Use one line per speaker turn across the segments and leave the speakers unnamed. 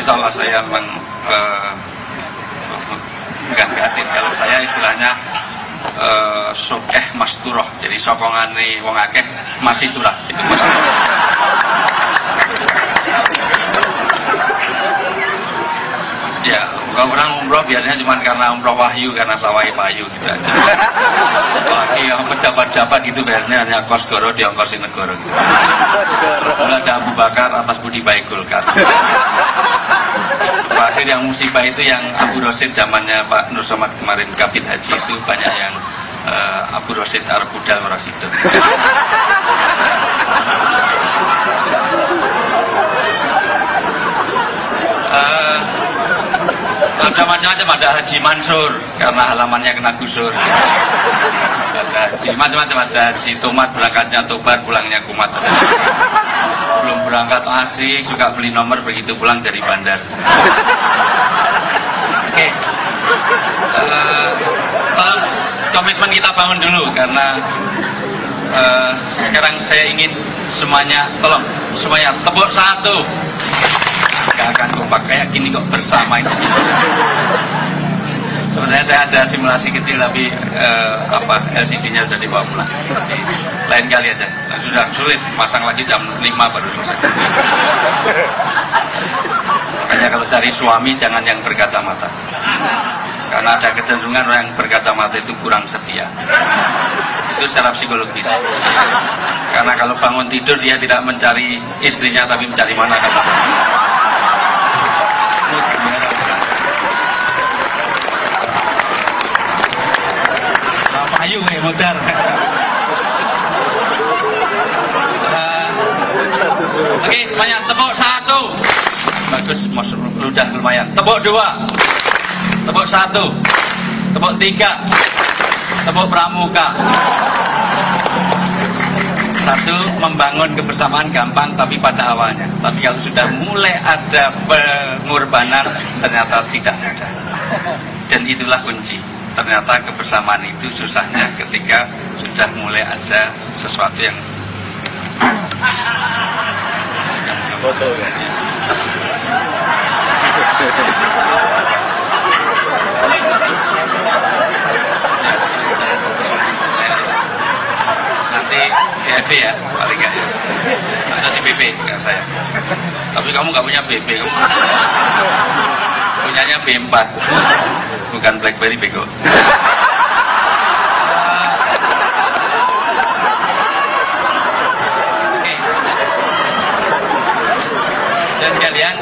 Insya Allah saya memang bukan gratis. Kalau saya istilahnya sokeh mas turoh, jadi sokongane wong akeh masih turah itu mas. Ya, kalau orang umroh biasanya cuma karena umroh wahyu, karena sawai payu gitu aja. Apalagi yang pejabat-pejabat itu biasanya hanya kos goro diongkosin negara gitu. Mulai ada Abu Bakar atas budi baik Golkar. Terakhir yang musibah itu yang Abu Rosid zamannya Pak Nur Somad kemarin Kabid Haji itu banyak yang Abu Rosid Arab Budal Merasido. Ada macam-macam, ada Haji Mansur karena halamannya kena gusur. Ada haji macam-macam, ada Haji Tomat berangkatnya Tobar pulangnya Kumat. Sebelum berangkat asik suka beli nomor begitu pulang dari bandar. Oke. Tolong komitmen kita bangun dulu karena sekarang saya ingin semuanya tolong semuanya tepuk satu. Gak akan kompak kayak gini kok bersama itu. Sebenarnya saya ada simulasi kecil tapi LCD-nya sudah dibawa pulang. Jadi, lain kali aja. Sudah sulit pasang lagi jam 5 baru selesai. Makanya kalau cari suami jangan yang berkacamata. Karena ada kecenderungan orang yang berkacamata itu kurang setia. Itu secara psikologis. Karena kalau bangun tidur dia tidak mencari istrinya tapi mencari mana kan. Ayo muter. Oke, semuanya tepuk satu. Bagus, ludah lumayan. Tepuk dua. Tepuk satu. Tepuk tiga. Tepuk pramuka. Satu, membangun kebersamaan gampang tapi pada awalnya. Tapi kalau sudah mulai ada pengorbanan ternyata tidak mudah. Dan itulah kunci. Ternyata kebersamaan itu susahnya ketika sudah mulai ada sesuatu yang foto ya. Nanti BB ya paling nggak ya. Atau di BB nggak saya. Tapi kamu nggak punya BB kamu. Punyanya B4. Bukan BlackBerry bego. Oke. Jadi sekalian,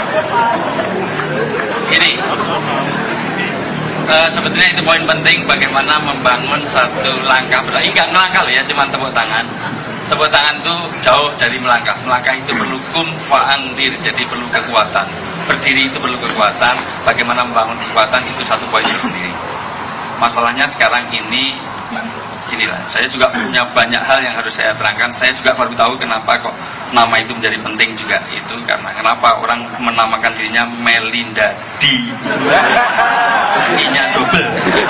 ini sebetulnya itu poin penting bagaimana membangun satu langkah. Enggak melangkah loh ya, cuma tepuk tangan. Tepuk tangan itu jauh dari melangkah. Melangkah itu perlu kum fa'andir, jadi perlu kekuatan. Berdiri itu perlu kekuatan. Bagaimana membangun kekuatan itu satu poin sendiri. Masalahnya sekarang ini ginilah, saya juga punya banyak hal yang harus saya terangkan. Saya juga baru tahu kenapa kok nama itu menjadi penting juga. Itu karena kenapa orang menamakan dirinya Melinda D. I-nya double.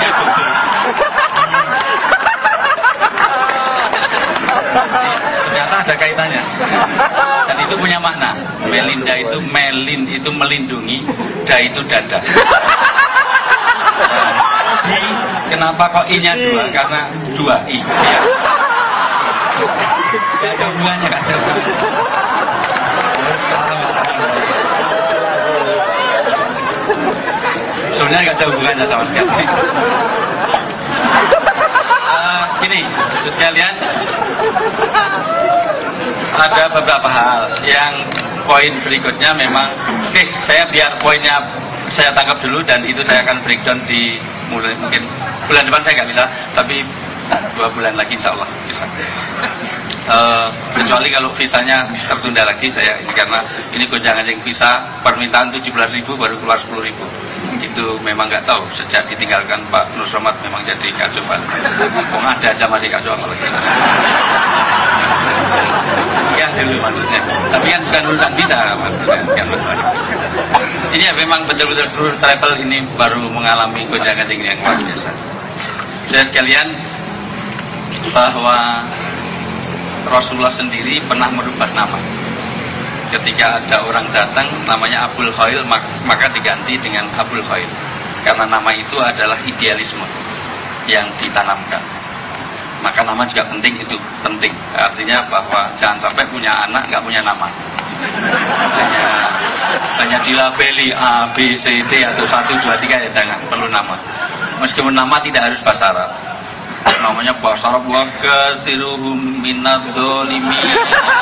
Ternyata ada kaitannya. Dan itu punya makna. Melinda itu melin itu melindungi, da itu dada. Di kenapa kok i-nya dua? Karena dua i. Ya. Gak ada hubungannya, gak ada hubungannya. Sebenarnya gak ada hubungannya sama sekali. Gini, terus kalian ada beberapa hal yang poin berikutnya memang saya biar poinnya saya tangkap dulu dan itu saya akan breakdown di mulai mungkin bulan depan saya nggak bisa tapi 2 bulan lagi insya Allah bisa. Kecuali kalau visanya tertunda lagi saya ini karena ini gonjang-ganjing visa permintaan 17.000 baru keluar 10.000. Itu memang nggak tahu sejak ditinggalkan Pak Nur Somad memang jadi kacau Pak. Mau ada aja masih kacau apalagi. Ya dulu maksudnya. Tapi kan bukan urusan visa kan masalah. Ini ya memang betul-betul seluruh travel ini baru mengalami gonjang-ganjing yang luar biasa. Saudara sekalian, bahwa Rasulullah sendiri pernah merubah nama. ketika ada orang datang namanya Abul Khail, maka diganti dengan Abul Khail, karena nama itu adalah idealisme yang ditanamkan. Maka nama juga penting, itu penting. Artinya bahwa jangan sampai punya anak nggak punya nama, hanya dilabeli A, B, C, D atau 1, 2, 3, ya jangan, perlu nama. Meskipun nama tidak harus bahasa Arab, namanya bahasa Arab, wa kasiruhum minad dolimin,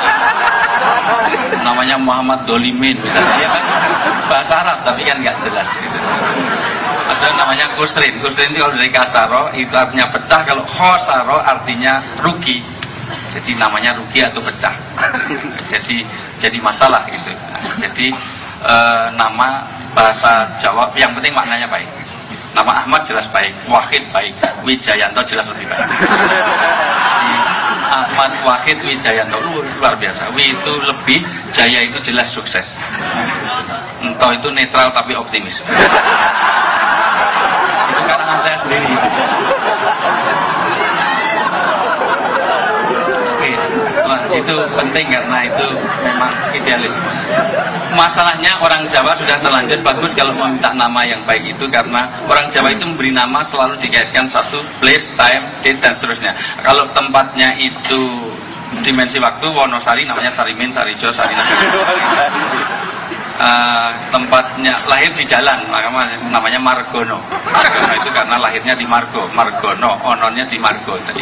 namanya Muhammad Dolimin misalnya, dia kan bahasa Arab tapi kan nggak jelas gitu. Ada namanya kusrin. Kusrin itu kalau dari kasaro itu artinya pecah, kalau khosaro artinya rugi. Jadi namanya rugi atau pecah. Jadi masalah gitu. Jadi nama bahasa Jawa yang penting maknanya baik. Nama Ahmad jelas baik, Wahid baik, Wijayanto jelas lebih baik. Ahmad, Wahid, Wijayanto luar biasa. Wi itu lebih, Jaya itu jelas sukses. Ento itu netral tapi optimis. Itu karangan saya sendiri. Oke, itu penting karena itu memang idealisme. Masalahnya orang Jawa sudah terlanjur bagus kalau meminta nama yang baik itu, karena orang Jawa itu memberi nama selalu dikaitkan satu place, time, date dan seterusnya. Kalau tempatnya itu dimensi waktu, Wonosari namanya Sarimin, Sarijo, Sarina. Tempatnya lahir di jalan, maka namanya Margono. Margono itu karena lahirnya di Margo, Margono, ononnya di Margo tadi.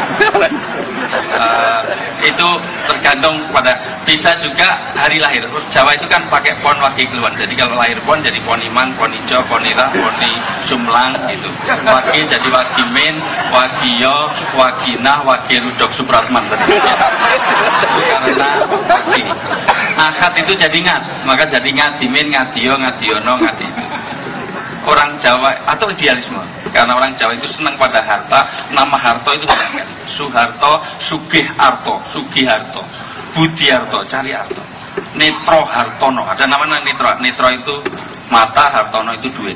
Itu tergantung pada, bisa juga hari lahir. Jawa itu kan pakai pon wagi keluar. Jadi kalau lahir pon jadi poniman, ponijo, ponira, poni sumlang gitu. Wagi jadi wagimin, wagiyo, wagina, wagirudok supratman tadi. Itu karena wagi. Akad itu jadi ngat, maka jadi ngadimin, ngadiyo, ngadiono, ngadi itu. Orang Jawa atau idealisme, karena orang Jawa itu senang pada harta. Nama Harto itu banyak sekali. Suharto, Sugiharto, Sugiharto, Budiarto, cari Harto. Netro Hartono, ada namanya Netro. Netro itu mata, Hartono itu duit.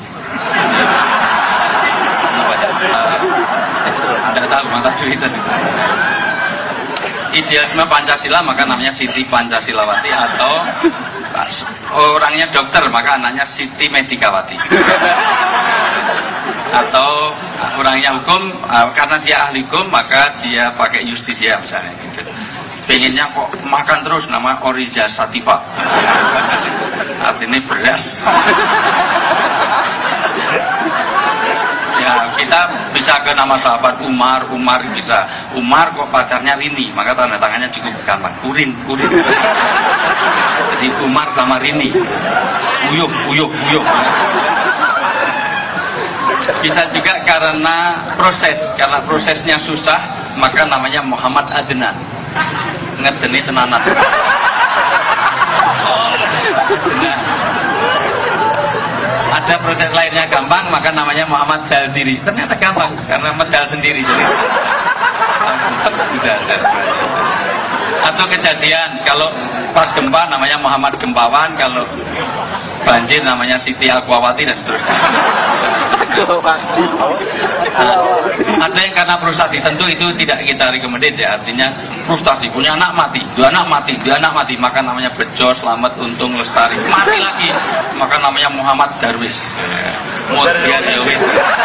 Anda tahu mata duit itu. Idealisme Pancasila maka namanya Siti Pancasilawati, atau orangnya dokter maka anaknya Siti Medikawati, atau orangnya hukum karena dia ahli hukum maka dia pakai Justisia misalnya gitu. Pengennya kok makan terus, nama Oriza Sativa, artinya beras. Ya, kita bisa ke nama sahabat Umar, Umar bisa. Umar kok pacarnya Rini, maka tanda tangannya cukup gampang. Urin. Jadi Umar sama Rini. Uyuh. Bisa juga karena prosesnya susah, maka namanya Muhammad Adnan. Ngedeni tenanan. Ada proses lahirnya gampang, maka namanya Muhammad Daldiri. Ternyata gampang karena medal sendiri. Jadi atau kejadian kalau pas gempa namanya Muhammad Gempawan, kalau banjir namanya Siti Aquawati dan seterusnya. Ada yang karena frustasi, tentu itu tidak kita rekomendasi ya, artinya frustasi, punya anak mati, dua anak mati, maka namanya Bejo, Slamet, Untung, Lestari, mati lagi, maka namanya Muhammad Darwis, Mudian Yowis,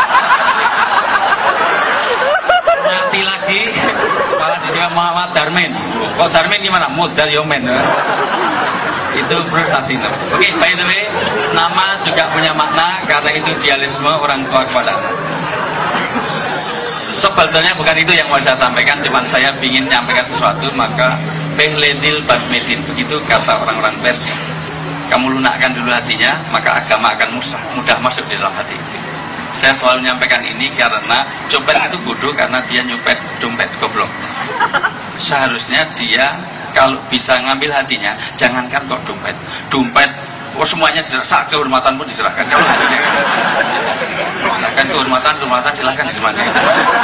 mati lagi, malah disebut Muhammad Darmin. Kok Darmin gimana? Mudar Yomen. Itu frustasi. Oke, by the way, nama juga punya makna karena itu idealisme orang tua kepada anak. Sebetulnya bukan itu yang mau saya sampaikan, cuman saya ingin menyampaikan sesuatu, maka Behledil Badmedin, begitu kata orang-orang Persia. Kamu lunakkan dulu hatinya, maka agama akan mudah masuk di dalam hati itu. Saya selalu menyampaikan ini karena copet itu bodoh karena dia nyopet dompet goblok. Seharusnya dia kalau bisa ngambil hatinya, jangankan kok dompet, semuanya diserahkan, kehormatan pun diserahkan. Kalau hatinya silahkan kehormatan silahkan gimana itu.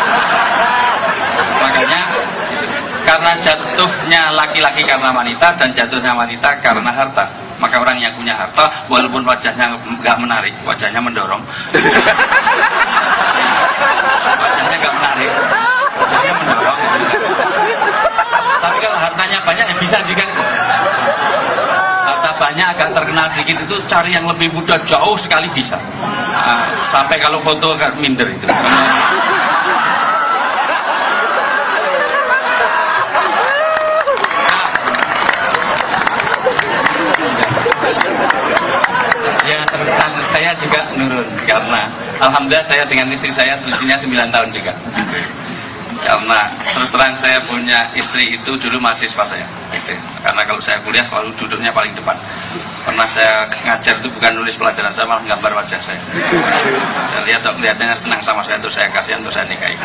Makanya karena jatuhnya laki-laki karena wanita dan jatuhnya wanita karena harta, maka orang yang punya harta walaupun wajahnya nggak menarik, wajahnya mendorong, wajahnya nggak menarik, wajahnya mendorong. Tapi kalau hartanya banyak ya bisa juga. sedikit itu cari yang lebih mudah jauh sekali bisa. Sampai kalau foto agak minder itu. Ya terus terang saya juga nurun karena alhamdulillah saya dengan istri saya selisihnya 9 tahun juga. Karena terus terang saya punya istri itu dulu mahasiswa saya. Karena kalau saya kuliah selalu duduknya paling depan. Pernah saya ngajar itu bukan nulis pelajaran, saya malah gambar wajah saya. Saya lihat kelihatannya senang sama saya, terus saya kasihan, terus saya nikahi.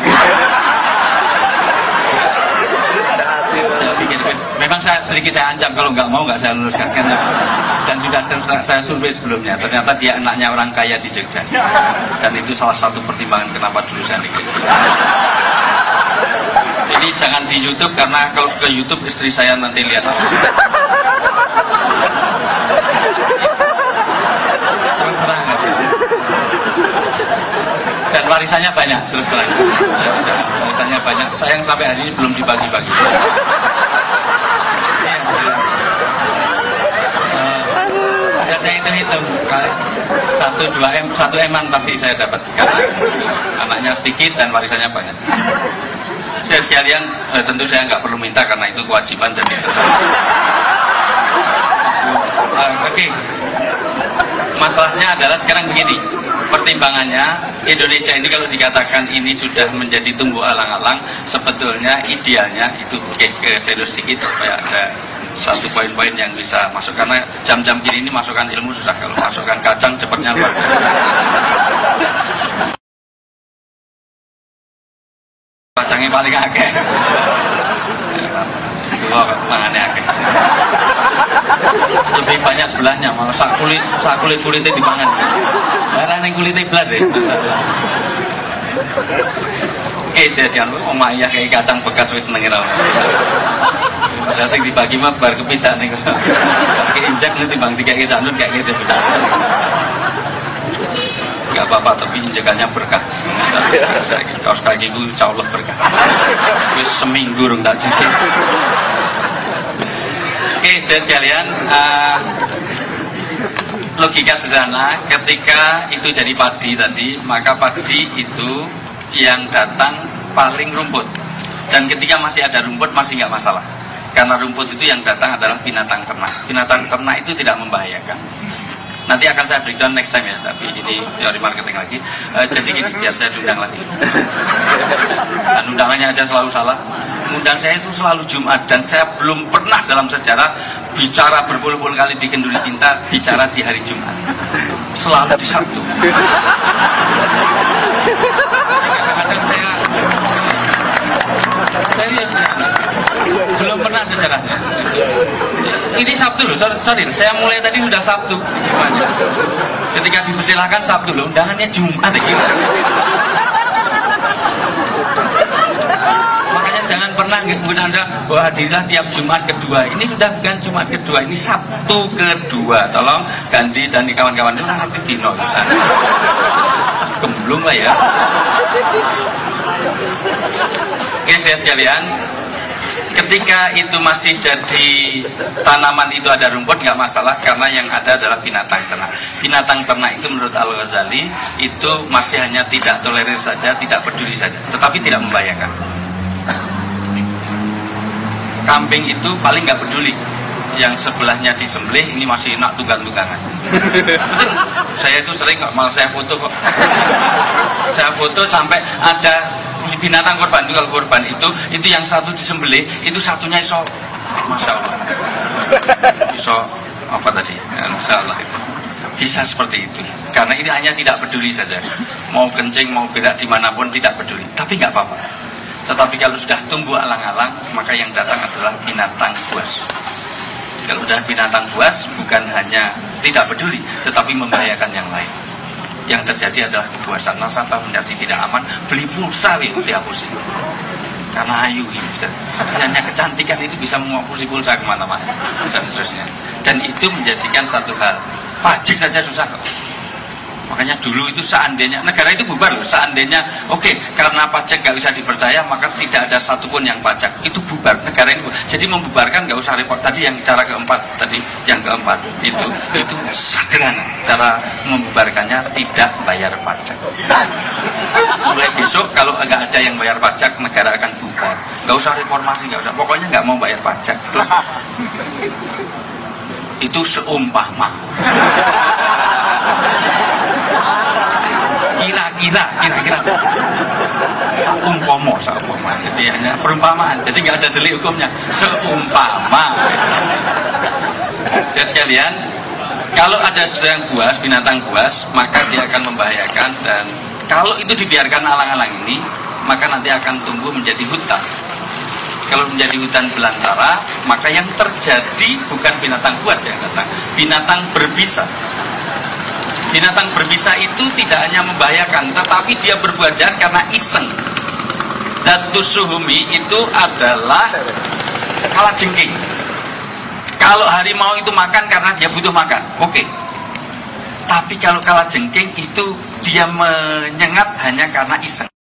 Saya pikir, memang sedikit saya ancam kalau nggak mau nggak saya luruskan. Dan sudah saya survei sebelumnya, ternyata dia anaknya orang kaya di Jogja. Dan itu salah satu pertimbangan kenapa dulu saya nikahi. Jadi jangan di YouTube, karena kalau ke YouTube istri saya nanti lihat. Terus terang. Dan warisannya banyak, terus terang. Warisannya banyak, sayang sampai hari ini belum dibagi-bagi. Saya hitung 1 eman pasti saya dapat, karena anaknya sedikit dan warisannya banyak. Saya sekalian, tentu saya nggak perlu minta karena itu kewajiban dan itu. Oke. Masalahnya adalah sekarang begini, pertimbangannya Indonesia ini kalau dikatakan ini sudah menjadi tumbuh alang-alang, sebetulnya idealnya itu saya sedikit supaya ada satu poin-poin yang bisa masuk, karena jam-jam gini ini masukkan ilmu susah, kalau masukkan kacang cepatnya luar biasa. Kacangnya paling akeh. Dua mangannya akeh. Lebih banyak sebelahnya, malah sak kulit-kulitnya dipangan. Karena yang kulitnya belas deh. Oke, saya sian omah iya kayak kacang bekas wis seneng ora. Saya sing dibagi mah bar kepidak niku. Ki injek nanti bang dikek janun kayak saya pecah. Enggak apa-apa, tapi injekannya berkah. Kaos kaki ku insyaallah berkah. Wis seminggu rung tak cuci. Oke, saya sekalian, logika sederhana, ketika itu jadi padi tadi, maka padi itu yang datang paling rumput. Dan ketika masih ada rumput masih nggak masalah, karena rumput itu yang datang adalah binatang ternak. Binatang ternak itu tidak membahayakan. Nanti akan saya breakdown next time ya, tapi ini teori marketing lagi. Jadi gini, biar saya undang lagi. Dan undangannya aja selalu salah. Undang saya itu selalu Jumat, dan saya belum pernah dalam sejarah bicara berpuluh-puluh kali di Kenduri Cinta bicara di hari Jumat. Selalu di Sabtu. Kadang-kadang saya serius, belum pernah sejarahnya. Ini Sabtu loh, sorry, saya mulai tadi sudah Sabtu. Ketika dipersilahkan Sabtu loh, undangannya Jumat gitu. Makanya jangan pernah ngebut Anda bahwa hadirlah tiap Jumat kedua. Ini sudah bukan Jumat kedua, ini Sabtu kedua. Tolong ganti, dan kawan-kawan itu ngerti dino gemblung lah ya. Oke, saya sekalian, ketika itu masih jadi tanaman itu ada rumput nggak masalah, karena yang ada adalah binatang ternak. Binatang ternak itu menurut Al-Ghazali itu masih hanya tidak tolerir saja, tidak peduli saja, tetapi tidak membahayakan. Kambing itu paling nggak peduli, yang sebelahnya disembelih ini masih enak tunggang-tunggangan. Saya itu sering kok, malah saya foto kok. Saya foto sampai ada binatang korban itu, kalau korban itu yang satu disembelih, itu satunya iso, masya Allah, iso apa tadi, ya, masya Allah itu bisa seperti itu, karena ini hanya tidak peduli saja, mau kencing mau berak dimanapun tidak peduli, tapi nggak apa-apa. Tetapi kalau sudah tumbuh alang-alang, maka yang datang adalah binatang buas. Kalau sudah binatang buas, bukan hanya tidak peduli, tetapi membahayakan yang lain. Yang terjadi adalah kepuasan, nasabah menjadi tidak aman, beli pulsa itu dihapusin karena ayu ini. Jadi hanya kecantikan itu bisa menghapusi pulsa kemana-mana dan seterusnya. Dan itu menjadikan satu hal, pajak saja susah kok. Makanya dulu itu seandainya negara itu bubar loh, seandainya oke, karena pajak nggak bisa dipercaya maka tidak ada satupun yang pajak, itu bubar negara ini. Jadi membubarkan nggak usah repot. Tadi yang cara keempat, itu sederhana cara membubarkannya, tidak bayar pajak. Mulai besok kalau nggak ada yang bayar pajak, negara akan bubar. Nggak usah reformasi, nggak usah, pokoknya nggak mau bayar pajak, selesai. Itu seumpama. Kira-kira umpama, jadi hanya perumpamaan, jadi nggak ada delik hukumnya, seumpama. Jadi sekalian, kalau ada sesuatu yang buas, binatang buas, maka dia akan membahayakan, dan kalau itu dibiarkan alang-alang ini, maka nanti akan tumbuh menjadi hutan. Kalau menjadi hutan belantara, maka yang terjadi bukan binatang buas yang datang, binatang berbisa. Binatang berbisa itu tidak hanya membahayakan, tetapi dia berbuat jahat karena iseng. Datus suhumi itu adalah kalajengking. Kalau harimau itu makan karena dia butuh makan, oke. Tapi kalau kalajengking itu dia menyengat hanya karena iseng.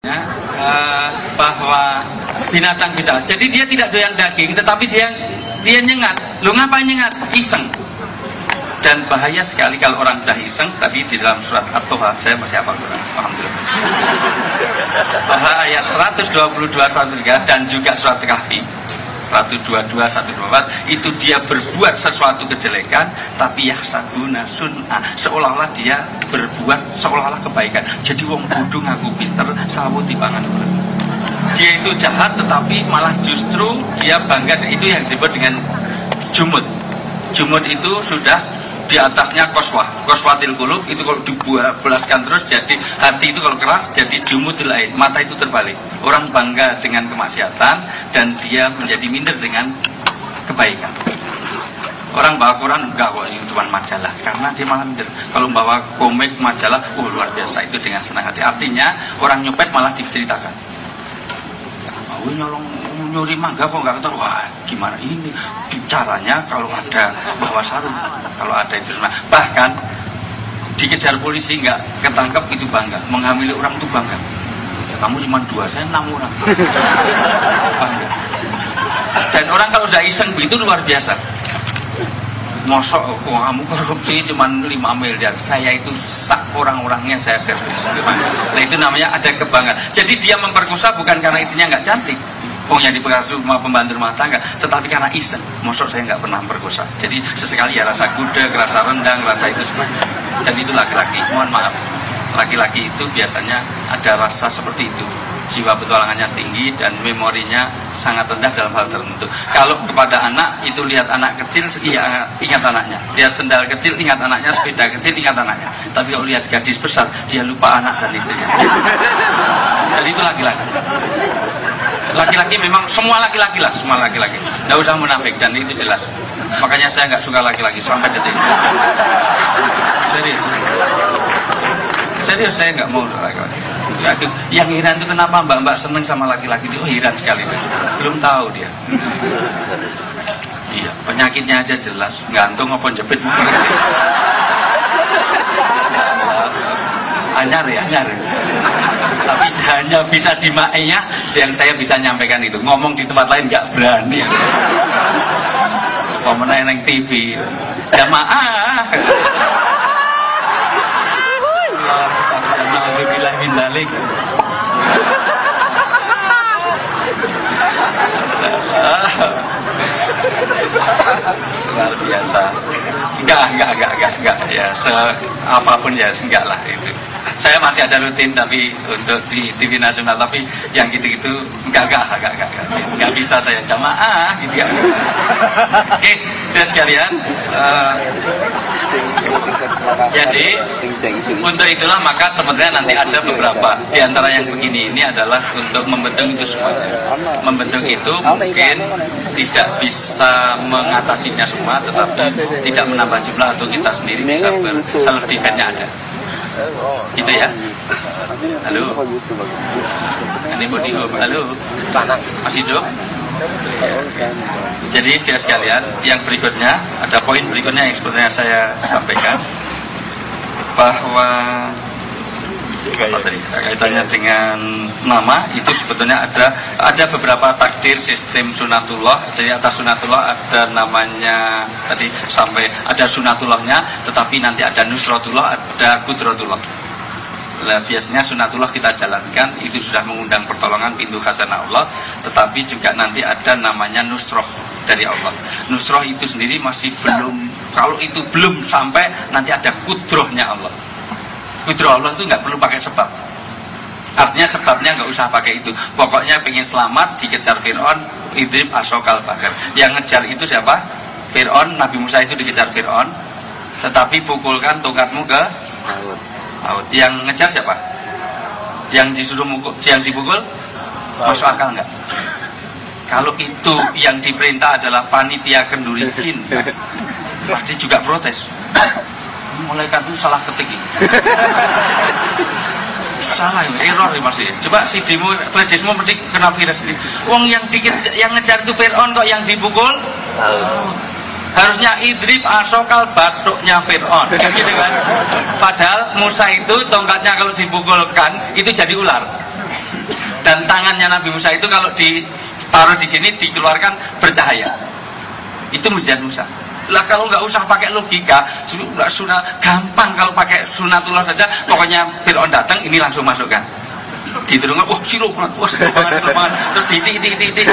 Bahwa binatang bisa, jadi dia tidak doyan daging, tetapi dia nyengat. Lu ngapain nyengat? Iseng. Dan bahaya sekali kalau orang dah iseng. Tadi di dalam surat At-Toha, saya masih hafal Quran, alhamdulillah. Toha ayat 122-123 dan juga surat Kahfi 122-124, itu dia berbuat sesuatu kejelekan, tapi yahsabuna sun'a, seolah-olah dia berbuat seolah-olah kebaikan. Jadi wong bodoh ngaku pinter, sawu timbangan. Dia itu jahat, tetapi malah justru dia bangga. Itu yang disebut dengan jumud. Jumud itu sudah di atasnya koswatil qulub, itu kalau dibelaskan terus jadi hati itu kalau keras jadi jumudul ain, mata itu terbalik. Orang bangga dengan kemaksiatan dan dia menjadi minder dengan kebaikan. Orang bawa Quran enggak kok, ini cuma majalah, karena dia malah minder. Kalau bawa komik majalah, luar biasa, itu dengan senang hati. Artinya orang nyopet malah diceritakan, nyolong nyuri mangga kok nggak ketahuan. Wah, gimana ini caranya kalau ada bawa sarung, kalau ada itu. Bahkan dikejar polisi nggak ketangkep itu bangga, menghamili orang itu bangga. Kamu cuma 2, saya 6 orang. Bangga. Dan orang kalau udah iseng begitu luar biasa. Mosok kamu korupsi cuma 5 miliar, saya itu sak orang-orangnya saya servis. Nah itu namanya ada kebanggaan. Jadi dia memperkosa bukan karena istrinya nggak cantik, yang diperkosa rumah pembantu rumah tangga, tetapi karena iseng. Mosok saya nggak pernah memperkosa. Jadi sesekali ya rasa gudeg, rasa rendang, rasa itu semuanya. Dan itu laki-laki, mohon maaf, laki-laki itu biasanya ada rasa seperti itu. Jiwa petualangannya tinggi dan memorinya sangat rendah dalam hal tertentu. Kalau kepada anak, itu lihat anak kecil, iya, ingat anaknya. Lihat sendal kecil, ingat anaknya. Sepeda kecil, ingat anaknya. Tapi kalau lihat gadis besar, dia lupa anak dan istrinya. Jadi itu laki-laki. Laki-laki memang, semua laki-laki lah, semua laki-laki. Nggak usah munafik, dan itu jelas. Makanya saya nggak suka laki-laki sampai detik. Serius saya nggak mau laki-laki. Yang heran itu kenapa mbak-mbak seneng sama laki-laki itu, heran sekali saya. Belum tahu dia. Iya, penyakitnya aja jelas, gantung apa jepit. Anyar. Tapi hanya bisa di maknya yang saya bisa nyampaikan itu. Ngomong di tempat lain nggak berani. Pemenang yang TV, jamaah. Alhamdulillah min dalik. Luar biasa. Enggak ya, apapun ya enggak lah itu. Saya masih ada rutin tapi untuk di TV nasional, tapi yang gitu-gitu enggak bisa saya jamaah gitu ya. Oke, saya sekalian. Jadi untuk itulah maka sebenarnya nanti ada beberapa di antara yang begini ini adalah untuk membentuk itu semuanya. Membentuk itu mungkin tidak bisa mengatasinya semua, tetapi tidak menambah jumlah atau kita sendiri bisa self defense-nya ada. Gitu ya. Halo. Ini body home. Halo. Masih hidup? Jadi saya sekalian, yang berikutnya ada poin berikutnya yang sebenarnya saya sampaikan bahwa apa tadi kaitannya dengan nama itu sebetulnya ada beberapa takdir sistem sunatullah. Jadi atas sunatullah ada namanya tadi sampai ada sunatullahnya, tetapi nanti ada nusratullah, ada kudratullah. Nah, biasanya sunatullah kita jalankan itu sudah mengundang pertolongan pintu khazanah Allah, tetapi juga nanti ada namanya nusroh dari Allah. Nusroh itu sendiri masih belum, kalau itu belum sampai nanti ada kudrohnya Allah. Kudroh Allah itu nggak perlu pakai sebab. Artinya sebabnya nggak usah pakai itu. Pokoknya pengen selamat dikejar Fir'aun, idrib asokal bakar. Yang ngejar itu siapa? Fir'aun. Nabi Musa itu dikejar Fir'aun, tetapi pukulkan tongkatmu ke laut. Yang ngejar siapa? Yang disuruh mukul, yang dipukul, masuk akal nggak? Kalau itu yang diperintah adalah panitia kenduri jin, pasti juga protes. Malaikat itu salah ketik ini. Salah ya, error ya masih. Coba si demo flashdiskmu mesti kena virus ini. Wong yang ngejar itu Fir'aun kok yang dipukul? Harusnya idrib asokal batuknya Fir'aun, gitu kan? Padahal Musa itu tongkatnya kalau dipukulkan itu jadi ular, dan tangannya Nabi Musa itu kalau ditaruh di sini dikeluarkan bercahaya. Itu mujizat Musa. Lah kalau nggak usah pakai logika, sudah gampang kalau pakai sunatullah saja. Pokoknya Fir'aun datang, ini langsung masukkan. Diterungkan, wah silau banget, terus titik.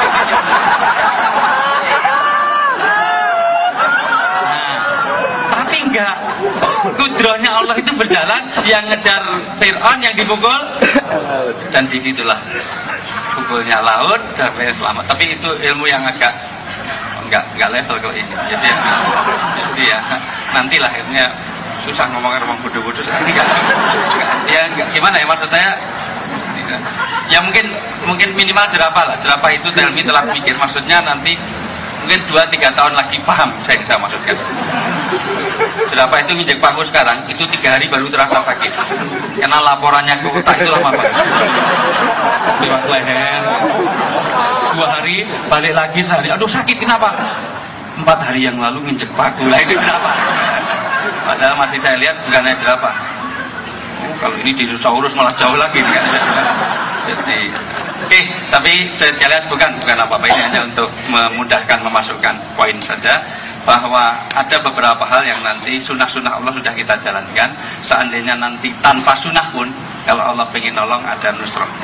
Enggak, kudrohnya Allah itu berjalan, yang ngejar Fir'aun, yang dipukul, dan disitulah pukulnya laut sampai selamat. Tapi itu ilmu yang agak enggak level kalau ini. Jadi ya nantilah akhirnya susah ngomongin orang bodoh-bodoh sekali. Enggak gimana ya, maksud saya ya mungkin minimal jerapah lah. Jerapah itu Telmi telah mikir, maksudnya nanti mungkin 2-3 tahun lagi paham saya maksudkan. Jerapah itu nginjek paku sekarang, itu 3 hari baru terasa sakit. Karena laporannya ke otak itu lama banget. Lewat leher. 2 hari, balik lagi sehari. Aduh sakit, kenapa? 4 hari yang lalu nginjek paku. Lah itu jerapah. Padahal masih saya lihat bukannya jerapah. Kalau ini dinosaurus malah jauh lagi kan. Jadi tapi saya sekalian bukan apa-apa, ini hanya untuk memudahkan memasukkan poin saja, bahwa ada beberapa hal yang nanti sunnah-sunnah Allah sudah kita jalankan. Seandainya nanti tanpa sunnah pun, kalau Allah pengen nolong ada nusrohnya.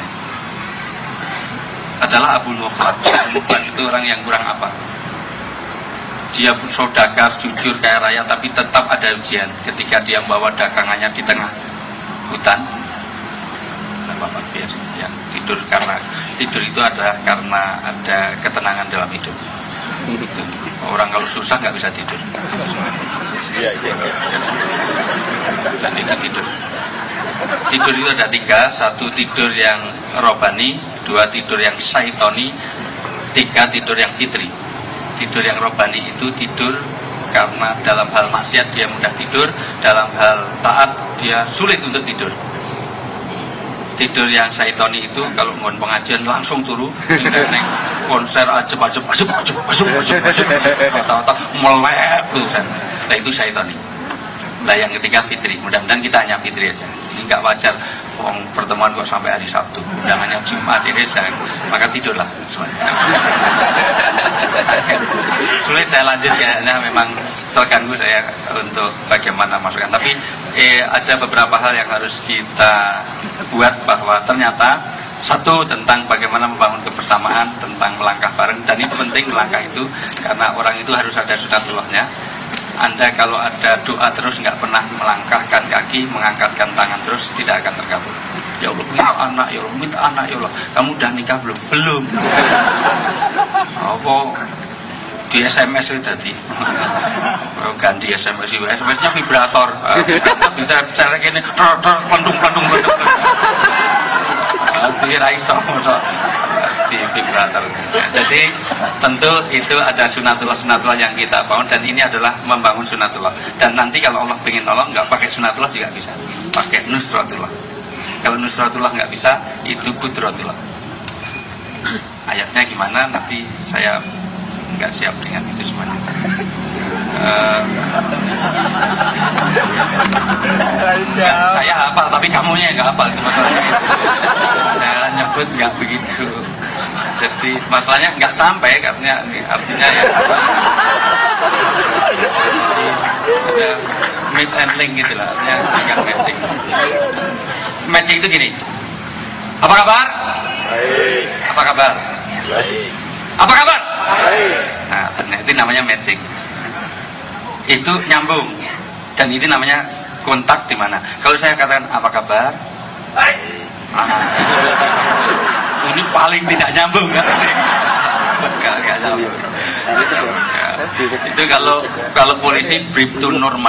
Adalah Abu Muflad. Abu Muflad itu orang yang kurang apa? Dia saudagar, jujur, kaya raya, tapi tetap ada ujian ketika dia membawa dagangannya di tengah hutan. Bapak biar ya, tidur, karena tidur itu adalah karena ada ketenangan dalam hidup. Orang kalau susah nggak bisa tidur. Dan itu tidur. Tidur itu ada 3, 1 tidur yang robani, 2 tidur yang syaitoni, 3 tidur yang fitri. Tidur yang robani itu tidur karena dalam hal maksiat dia mudah tidur, dalam hal taat dia sulit untuk tidur. Tidur yang syaitoni itu kalau mohon pengajian langsung turu, neng konser ajep atau melep tuh. Nah itu syaitoni. Nah yang ketiga fitri. Mudah-mudahan kita hanya fitri aja. Ini nggak wajar. Wong pertemuan kok sampai hari Sabtu, undangannya Jumat ini maka tidurlah. Sulit saya lanjut kayaknya, memang terganggu saya untuk bagaimana masukkan. Tapi ada beberapa hal yang harus kita buat, bahwa ternyata satu tentang bagaimana membangun kebersamaan, tentang melangkah bareng, dan itu penting melangkah itu karena orang itu harus ada sunatullahnya. Anda kalau ada doa terus nggak pernah melangkahkan kaki, mengangkatkan tangan terus, tidak akan terkabul. Ya Allah minta anak, ya Allah minta anak, ya Allah. Kamu udah nikah belum? Belum. Apa di SMS itu tadi? Ganti SMS itu, SMS-nya vibrator. Bisa cara gini, pendung. Tidak iso di vibrator. Nah, jadi tentu itu ada sunatullah yang kita bangun, dan ini adalah membangun sunatullah. Dan nanti kalau Allah pengen nolong, nggak pakai sunatullah juga bisa, pakai nusratullah. Kalau nusratullah nggak bisa, itu kudratullah. Ayatnya gimana? Nanti saya nggak siap dengan itu semuanya. Saya hafal tapi kamunya nggak hafal. Saya nyebut nggak begitu. Jadi masalahnya nggak sampai artinya ya ada mishandling gitu lah, artinya nggak matching. Matching itu gini. Apa kabar?
Baik.
Apa kabar?
Baik.
Apa kabar?
Baik.
Nah, itu namanya matching. Itu nyambung. Dan ini namanya kontak di mana? Kalau saya katakan apa kabar?
Baik.
Ini paling tidak nyambung kan? Enggak nyambung. Itu kalau polisi Bribtu Norman.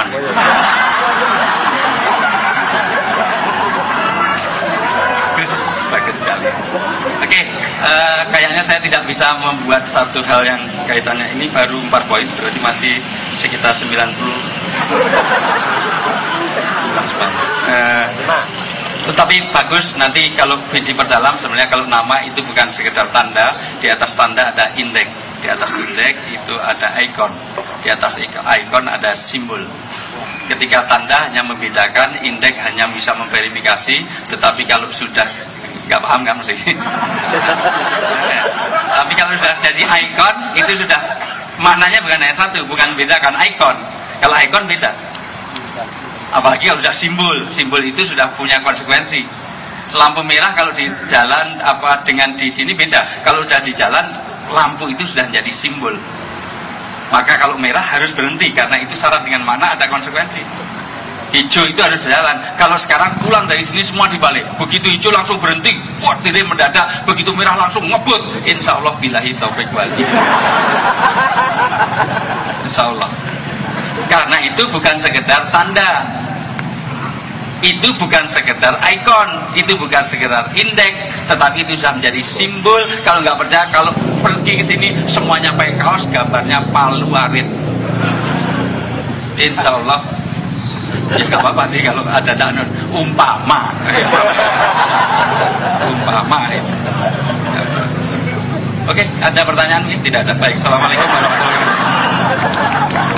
Bagus sekali. Oke, kayaknya saya tidak bisa membuat satu hal yang kaitannya. Ini baru 4 poin, berarti masih sekitar 90. Tetapi bagus nanti kalau diperdalam, sebenarnya kalau nama itu bukan sekedar tanda. Di atas tanda ada indeks, di atas indeks itu ada ikon, di atas ikon ada simbol. Ketika tanda hanya membedakan, indeks hanya bisa memverifikasi. Tetapi kalau sudah nggak paham kan mesti. Tapi kalau sudah jadi ikon itu sudah maknanya bukan hanya satu, bukan bedakan ikon. Kalau ikon beda. Apalagi kalau sudah simbol itu sudah punya konsekuensi. Lampu merah kalau di jalan apa dengan di sini beda. Kalau sudah di jalan, lampu itu sudah menjadi simbol. Maka kalau merah harus berhenti karena itu syarat dengan mana ada konsekuensi. Hijau itu harus berjalan. Kalau sekarang pulang dari sini semua dibalik. Begitu hijau langsung berhenti. Wah, tidak mendadak. Begitu merah langsung ngebut. Insya Allah billahi taufik wal hidayah. Insya Allah. Karena itu bukan sekedar tanda, itu bukan sekedar ikon, itu bukan sekedar indeks, tetapi itu sudah menjadi simbol. Kalau nggak percaya, kalau pergi ke sini semuanya pakai kaos gambarnya palu arit. Insya Allah, ya nggak apa-apa sih kalau ada canun umpama, umpama itu. Oke, ada pertanyaan? Tidak ada. Baik, assalamualaikum warahmatullahi wabarakatuh.